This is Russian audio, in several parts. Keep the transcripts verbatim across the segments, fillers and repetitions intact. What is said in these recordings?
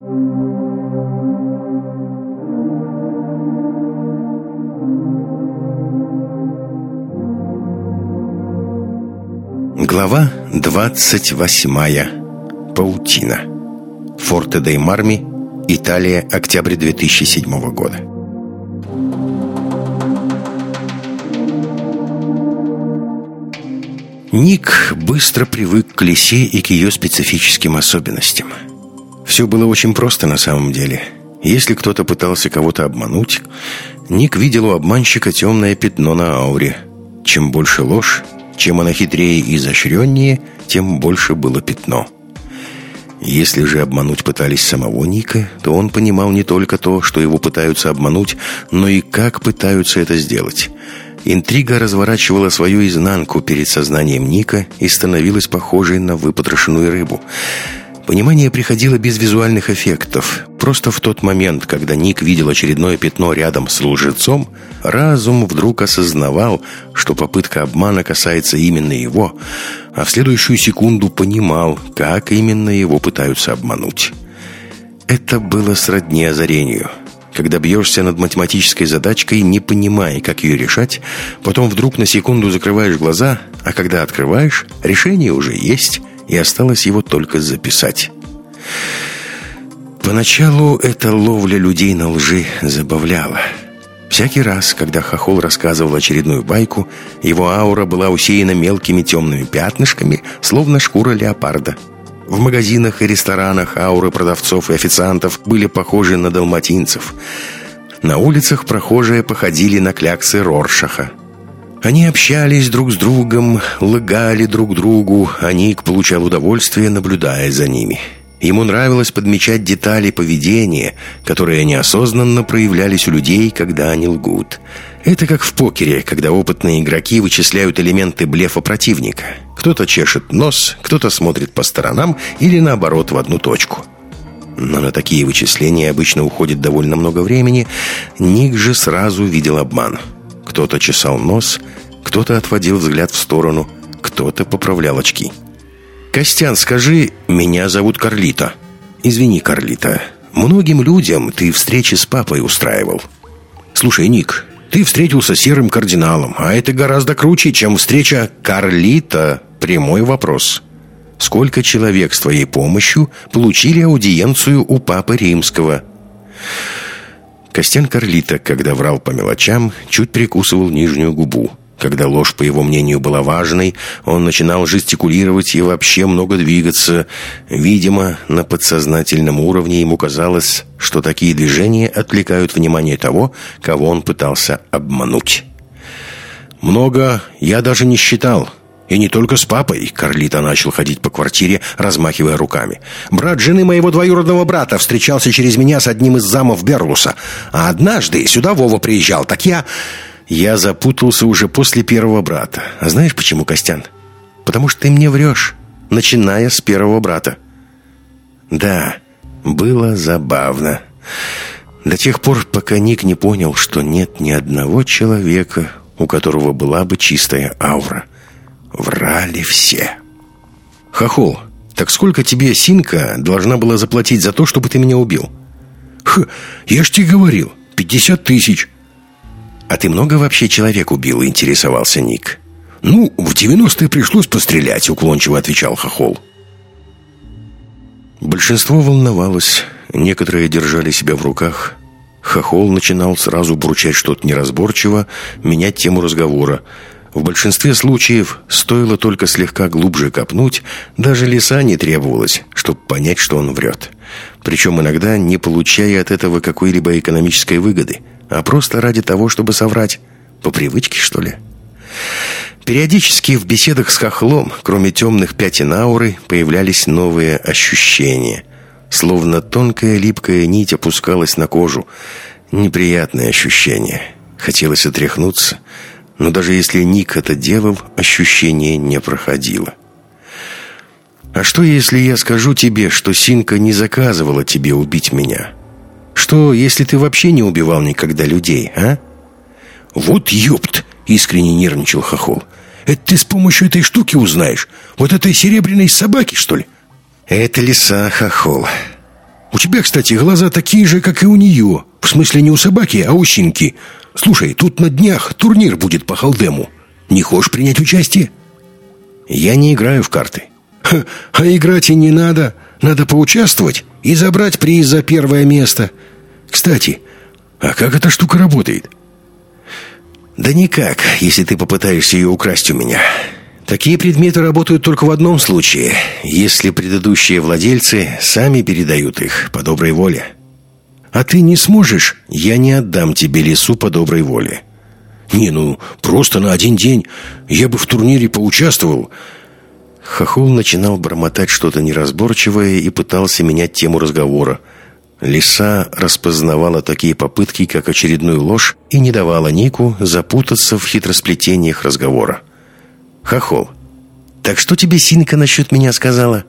Глава двадцать восьмая. Паутина. Форте-дей-Марми, Италия, октябрь две тысячи седьмого года. Ник быстро привык к Лисе и к ее специфическим особенностям. Все было очень просто на самом деле. Если кто-то пытался кого-то обмануть, Ник видел у обманщика темное пятно на ауре. Чем больше ложь, чем она хитрее и изощреннее, тем больше было пятно. Если же обмануть пытались самого Ника, то он понимал не только то, что его пытаются обмануть, но и как пытаются это сделать. Интрига разворачивала свою изнанку перед сознанием Ника и становилась похожей на выпотрошенную рыбу. Понимание приходило без визуальных эффектов. Просто в тот момент, когда Ник видел очередное пятно рядом с лжецом, разум вдруг осознавал, что попытка обмана касается именно его, а в следующую секунду понимал, как именно его пытаются обмануть. Это было сродни озарению. Когда бьешься над математической задачкой, не понимая, как ее решать, потом вдруг на секунду закрываешь глаза, а когда открываешь, решение уже есть, и осталось его только записать. Поначалу эта ловля людей на лжи забавляла. Всякий раз, когда Хохол рассказывал очередную байку, его аура была усеяна мелкими темными пятнышками, словно шкура леопарда. В магазинах и ресторанах ауры продавцов и официантов были похожи на далматинцев. На улицах прохожие походили на кляксы Роршаха. Они общались друг с другом, лгали друг другу, а Ник получал удовольствие, наблюдая за ними. Ему нравилось подмечать детали поведения, которые неосознанно проявлялись у людей, когда они лгут. Это как в покере, когда опытные игроки вычисляют элементы блефа противника. Кто-то чешет нос, кто-то смотрит по сторонам или наоборот в одну точку. Но на такие вычисления обычно уходит довольно много времени. Ник же сразу видел обман. Кто-то чесал нос, кто-то отводил взгляд в сторону, кто-то поправлял очки. «Костян, скажи, меня зовут Карлито». «Извини, Карлито, многим людям ты встречи с папой устраивал». «Слушай, Ник, ты встретился с серым кардиналом, а это гораздо круче, чем встреча Карлито». Прямой вопрос. Сколько человек с твоей помощью получили аудиенцию у папы римского?» Костян Карлито, когда врал по мелочам, чуть прикусывал нижнюю губу. Когда ложь, по его мнению, была важной, он начинал жестикулировать и вообще много двигаться. Видимо, на подсознательном уровне ему казалось, что такие движения отвлекают внимание того, кого он пытался обмануть. «Много я даже не считал. И не только с папой», — Карлито начал ходить по квартире, размахивая руками. «Брат жены моего двоюродного брата встречался через меня с одним из замов Берлуса. А однажды сюда Вова приезжал, так я...» «Я запутался уже после первого брата. А знаешь почему, Костян? Потому что ты мне врешь, начиная с первого брата». Да, было забавно. До тех пор, пока Ник не понял, что нет ни одного человека, у которого была бы чистая аура. Врали все. «Хохол, так сколько тебе Синка должна была заплатить за то, чтобы ты меня убил?» «Х, я ж тебе говорил, пятьдесят тысяч». «А ты много вообще человек убил?» — интересовался Ник. «Ну, в девяностые пришлось пострелять», — уклончиво отвечал Хохол. Большинство волновалось, некоторые держали себя в руках. Хохол начинал сразу бурчать что-то неразборчиво, менять тему разговора. В большинстве случаев стоило только слегка глубже копнуть, даже лиса не требовалось, чтобы понять, что он врет. Причем иногда не получая от этого какой-либо экономической выгоды, а просто ради того, чтобы соврать. По привычке, что ли? Периодически в беседах с Хохлом, кроме темных пятен ауры, появлялись новые ощущения. Словно тонкая липкая нить опускалась на кожу. Неприятные ощущения. Хотелось отряхнуться, но даже если Ник это делал, ощущение не проходило. «А что, если я скажу тебе, что Синка не заказывала тебе убить меня? Что, если ты вообще не убивал никогда людей, а?» «Вот ёпт!» — искренне нервничал Хохол. «Это ты с помощью этой штуки узнаешь? Вот этой серебряной собаки, что ли?» «Это лиса, Хохол. У тебя, кстати, глаза такие же, как и у нее. В смысле, не у собаки, а у Синьки. Слушай, тут на днях турнир будет по Халдему. Не хочешь принять участие? Я не играю в карты. Ха, а играть и не надо. Надо поучаствовать и забрать приз за первое место. Кстати, а как эта штука работает? Да никак, если ты попытаешься ее украсть у меня. Такие предметы работают только в одном случае, если предыдущие владельцы сами передают их по доброй воле. А ты не сможешь? Я не отдам тебе лису по доброй воле. Не, ну, просто на один день я бы в турнире поучаствовал. Хохол начинал бормотать что-то неразборчивое и пытался менять тему разговора. Лиса распознавала такие попытки, как очередную ложь, и не давала Нику запутаться в хитросплетениях разговора. «Хохол, так что тебе Синька насчет меня сказала?»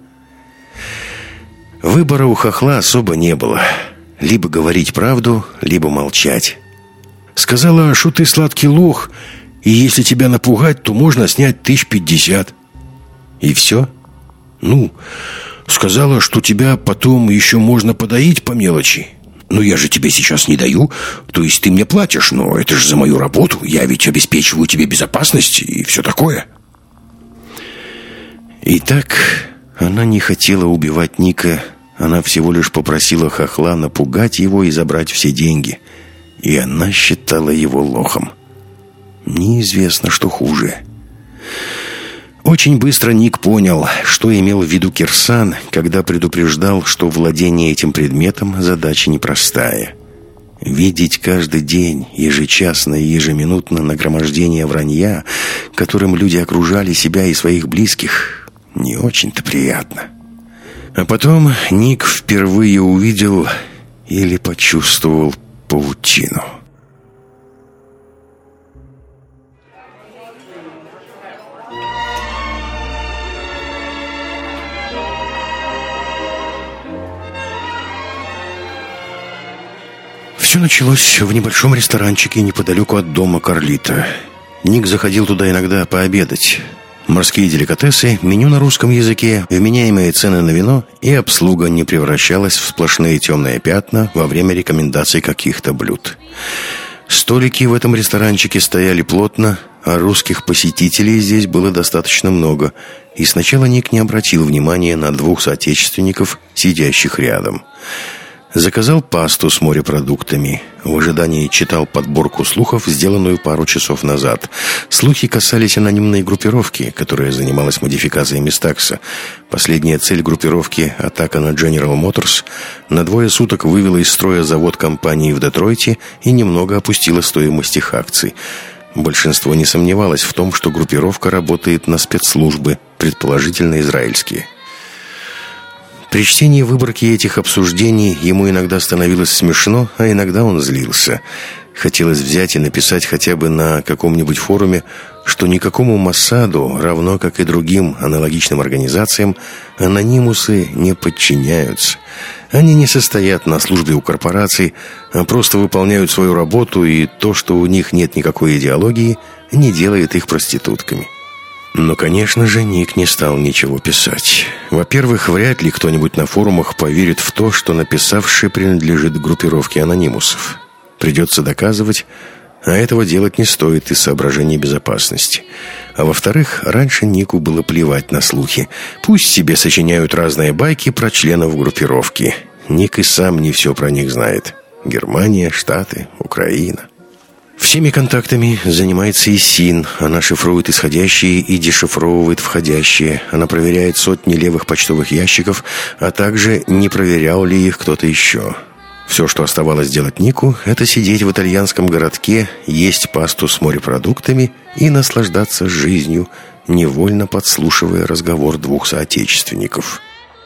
Выбора у хохла особо не было. Либо говорить правду, либо молчать. Сказала, что ты сладкий лох, и если тебя напугать, то можно снять тысяч пятьдесят. И все? Ну, сказала, что тебя потом еще можно подоить по мелочи. Ну, я же тебе сейчас не даю. То есть ты мне платишь, но это же за мою работу. Я ведь обеспечиваю тебе безопасность и все такое. Итак, она не хотела убивать Ника. Она всего лишь попросила хохла напугать его и забрать все деньги. И она считала его лохом. Неизвестно, что хуже. Очень быстро Ник понял, что имел в виду Кирсан, когда предупреждал, что владение этим предметом задача непростая. Видеть каждый день, ежечасно и ежеминутно нагромождение вранья, которым люди окружали себя и своих близких, не очень-то приятно. А потом Ник впервые увидел или почувствовал паутину. Все началось в небольшом ресторанчике неподалеку от дома Карлита. Ник заходил туда иногда пообедать. Морские деликатесы, меню на русском языке, вменяемые цены на вино, и обслуга не превращалась в сплошные темные пятна во время рекомендаций каких-то блюд. Столики в этом ресторанчике стояли плотно, а русских посетителей здесь было достаточно много, и сначала Ник не обратил внимания на двух соотечественников, сидящих рядом. Заказал пасту с морепродуктами. В ожидании читал подборку слухов, сделанную пару часов назад. Слухи касались анонимной группировки, которая занималась модификацией Мистакса. Последняя цель группировки, атака на General Motors, на двое суток вывела из строя завод компании в Детройте и немного опустила стоимость их акций. Большинство не сомневалось в том, что группировка работает на спецслужбы, предположительно израильские. При чтении выборки этих обсуждений ему иногда становилось смешно, а иногда он злился. Хотелось взять и написать хотя бы на каком-нибудь форуме, что никакому Моссаду, равно как и другим аналогичным организациям, анонимусы не подчиняются. Они не состоят на службе у корпораций, а просто выполняют свою работу, и то, что у них нет никакой идеологии, не делает их проститутками. Но, конечно же, Ник не стал ничего писать. Во-первых, вряд ли кто-нибудь на форумах поверит в то, что написавший принадлежит группировке анонимусов. Придется доказывать, а этого делать не стоит из соображений безопасности. А во-вторых, раньше Нику было плевать на слухи. Пусть себе сочиняют разные байки про членов группировки. Ник и сам не все про них знает. Германия, Штаты, Украина. Всеми контактами занимается ИСИН. Она шифрует исходящие и дешифровывает входящие. Она проверяет сотни левых почтовых ящиков, а также не проверял ли их кто-то еще. Все, что оставалось делать Нику, это сидеть в итальянском городке, есть пасту с морепродуктами и наслаждаться жизнью, невольно подслушивая разговор двух соотечественников.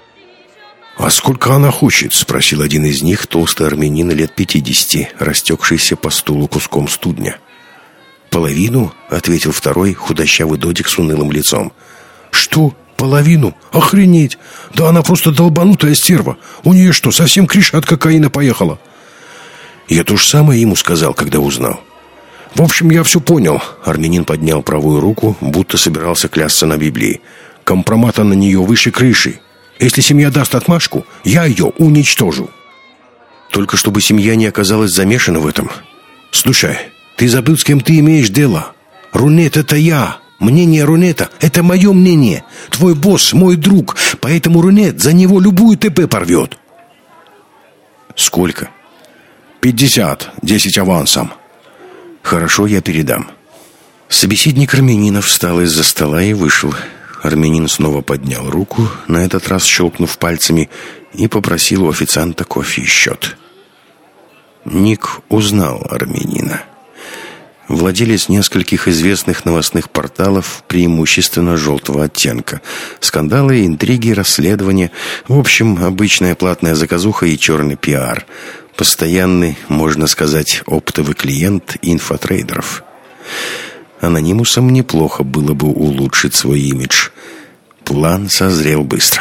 «А сколько она хочет?» — спросил один из них, толстый армянин лет пятидесяти, растекшийся по стулу куском студня. «Половину?» — ответил второй, худощавый додик с унылым лицом. «Что? Половину? Охренеть! Да она просто долбанутая стерва! У нее что, совсем крыша от кокаина поехала?» Я то же самое ему сказал, когда узнал. «В общем, я все понял». Армянин поднял правую руку, будто собирался клясться на Библии. «Компромата на нее выше крыши. Если семья даст отмашку, я ее уничтожу. Только чтобы семья не оказалась замешана в этом. Слушай, ты забыл, с кем ты имеешь дело? Рунет — это я. Мнение Рунета — это мое мнение. Твой босс — мой друг. Поэтому Рунет за него любую ТП порвет. Сколько? Пятьдесят. Десять авансом. Хорошо, я передам. Собеседник армянина встал из-за стола и вышел. Армянин снова поднял руку, на этот раз щелкнув пальцами, и попросил у официанта кофе и счет. Ник узнал армянина. Владелец нескольких известных новостных порталов, преимущественно желтого оттенка. Скандалы, интриги, расследования. В общем, обычная платная заказуха и черный пиар. Постоянный, можно сказать, оптовый клиент инфотрейдеров. Анонимусам неплохо было бы улучшить свой имидж. План созрел быстро.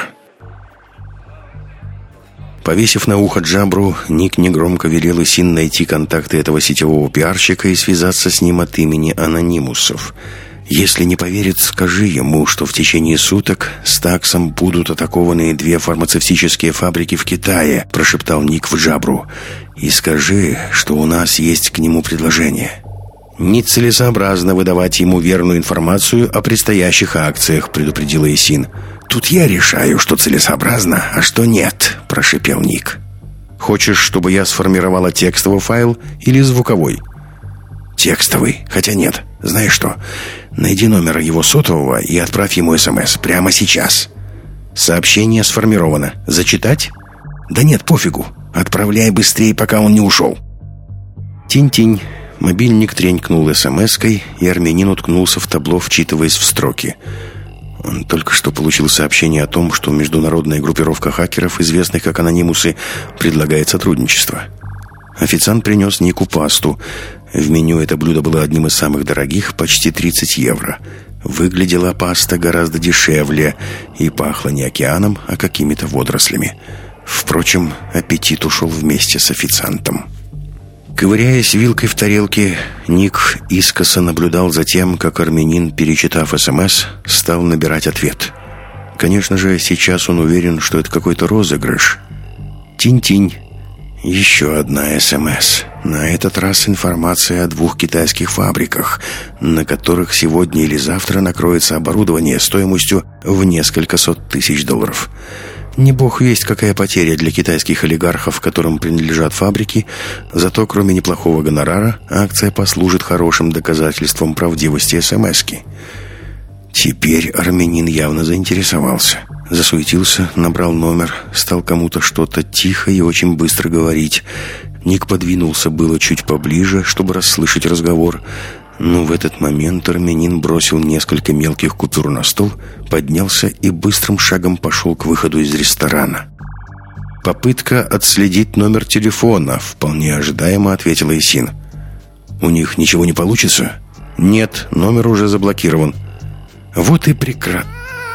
Повесив на ухо Джабру, Ник негромко велел Исин найти контакты этого сетевого пиарщика и связаться с ним от имени анонимусов. «Если не поверит, скажи ему, что в течение суток с таксом будут атакованы две фармацевтические фабрики в Китае», прошептал Ник в Джабру. «И скажи, что у нас есть к нему предложение». «Нецелесообразно выдавать ему верную информацию о предстоящих акциях», предупредила Исин. «Тут я решаю, что целесообразно, а что нет», прошипел Ник. «Хочешь, чтобы я сформировала текстовый файл или звуковой?» «Текстовый, хотя нет. Знаешь что? Найди номер его сотового и отправь ему СМС прямо сейчас». «Сообщение сформировано. Зачитать?» «Да нет, пофигу. Отправляй быстрее, пока он не ушел». Тинь-тинь. Мобильник тренькнул эс-эм-эской, и армянин уткнулся в табло, вчитываясь в строки. Он только что получил сообщение о том, что международная группировка хакеров, известных как анонимусы, предлагает сотрудничество. Официант принес Нику пасту. В меню это блюдо было одним из самых дорогих, почти тридцать евро. Выглядела паста гораздо дешевле и пахла не океаном, а какими-то водорослями. Впрочем, аппетит ушел вместе с официантом. Ковыряясь вилкой в тарелке, Ник искоса наблюдал за тем, как армянин, перечитав СМС, стал набирать ответ. Конечно же, сейчас он уверен, что это какой-то розыгрыш. Тинь-тинь. Еще одна СМС. На этот раз информация о двух китайских фабриках, на которых сегодня или завтра накроется оборудование стоимостью в несколько сот тысяч долларов. Не бог весть, какая потеря для китайских олигархов, которым принадлежат фабрики, зато кроме неплохого гонорара, акция послужит хорошим доказательством правдивости СМСки. Теперь армянин явно заинтересовался. Засуетился, набрал номер, стал кому-то что-то тихо и очень быстро говорить. Ник подвинулся было чуть поближе, чтобы расслышать разговор, но в этот момент армянин бросил несколько мелких купюр на стол, поднялся и быстрым шагом пошел к выходу из ресторана. «Попытка отследить номер телефона», — вполне ожидаемо ответила Исин. «У них ничего не получится?» «Нет, номер уже заблокирован». «Вот и прекрасно».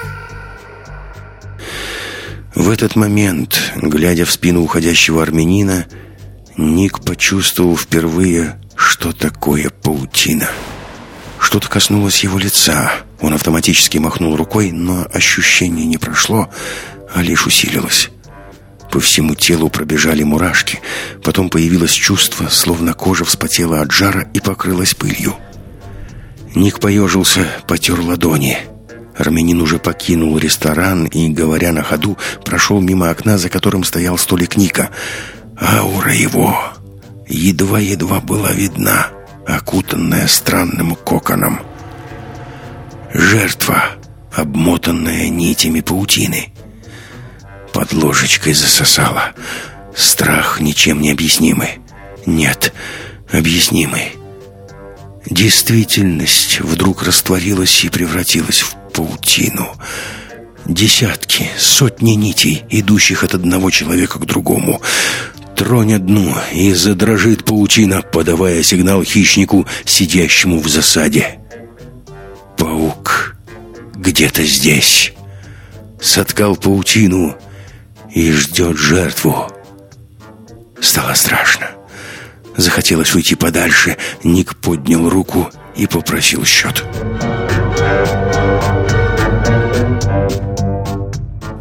В этот момент, глядя в спину уходящего армянина, Ник почувствовал впервые, что такое паутина. Что-то коснулось его лица. Он автоматически махнул рукой, но ощущение не прошло, а лишь усилилось. По всему телу пробежали мурашки. Потом появилось чувство, словно кожа вспотела от жара и покрылась пылью. Ник поежился, потер ладони. Армянин уже покинул ресторан и, говоря на ходу, прошел мимо окна, за которым стоял столик Ника. Аура его едва-едва была видна, окутанная странным коконом. Жертва, обмотанная нитями паутины. Под ложечкой засосала. Страх ничем не объяснимый. Нет, объяснимый. Действительность вдруг растворилась и превратилась в паутину. Десятки, сотни нитей, идущих от одного человека к другому. Тронь одну, и задрожит паутина, подавая сигнал хищнику, сидящему в засаде. Паук где-то здесь. Соткал паутину и ждет жертву. Стало страшно. Захотелось уйти подальше. Ник поднял руку и попросил счет.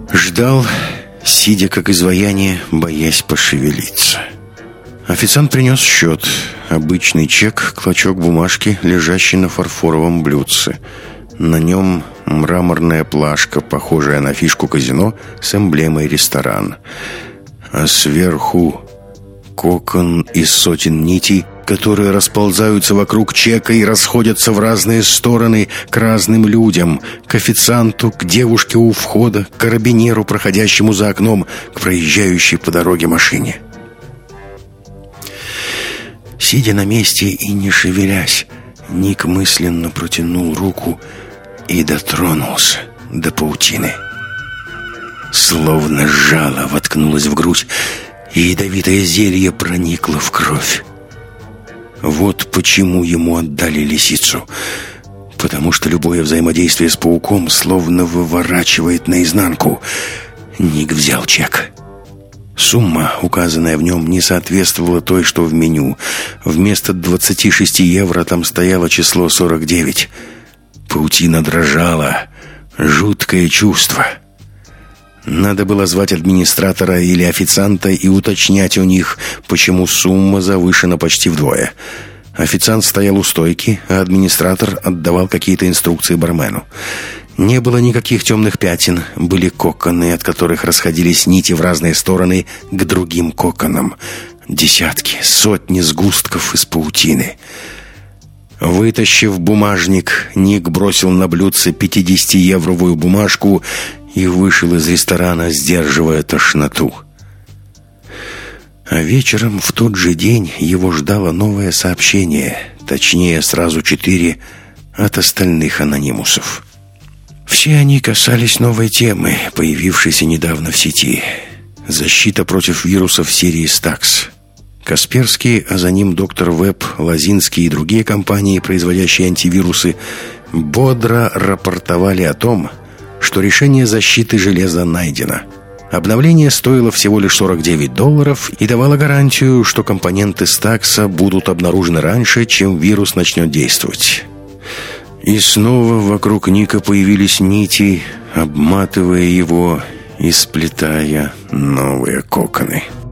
Ждал, сидя как изваяние, боясь пошевелиться. Официант принес счет. Обычный чек, клочок бумажки, лежащий на фарфоровом блюдце. На нем мраморная плашка, похожая на фишку казино с эмблемой «Ресторан». А сверху кокон из сотен нитей, которые расползаются вокруг чека и расходятся в разные стороны к разным людям, к официанту, к девушке у входа, к карабинеру, проходящему за окном, к проезжающей по дороге машине. Сидя на месте и не шевелясь, Ник мысленно протянул руку и дотронулся до паутины. Словно жало воткнулось в грудь, и ядовитое зелье проникло в кровь. Вот почему ему отдали лисицу. Потому что любое взаимодействие с пауком словно выворачивает наизнанку. Ник взял чек. Сумма, указанная в нем, не соответствовала той, что в меню. Вместо двадцати шести евро там стояло число сорок девять. Паутина дрожала. Жуткое чувство. Надо было звать администратора или официанта и уточнять у них, почему сумма завышена почти вдвое. Официант стоял у стойки, а администратор отдавал какие-то инструкции бармену. Не было никаких темных пятен, были коконы, от которых расходились нити в разные стороны к другим коконам. Десятки, сотни сгустков из паутины. Вытащив бумажник, Ник бросил на блюдце пятидесятиевровую бумажку и вышел из ресторана, сдерживая тошноту. А вечером в тот же день его ждало новое сообщение, точнее сразу четыре, от остальных анонимусов. Все они касались новой темы, появившейся недавно в сети. Защита против вирусов серии Стакс. Касперский, а за ним доктор Веб, Лозинский и другие компании, производящие антивирусы, бодро рапортовали о том, что решение защиты железа найдено. Обновление стоило всего лишь сорок девять долларов и давало гарантию, что компоненты Стакса будут обнаружены раньше, чем вирус начнет действовать. И снова вокруг Ника появились нити, обматывая его и сплетая новые коконы.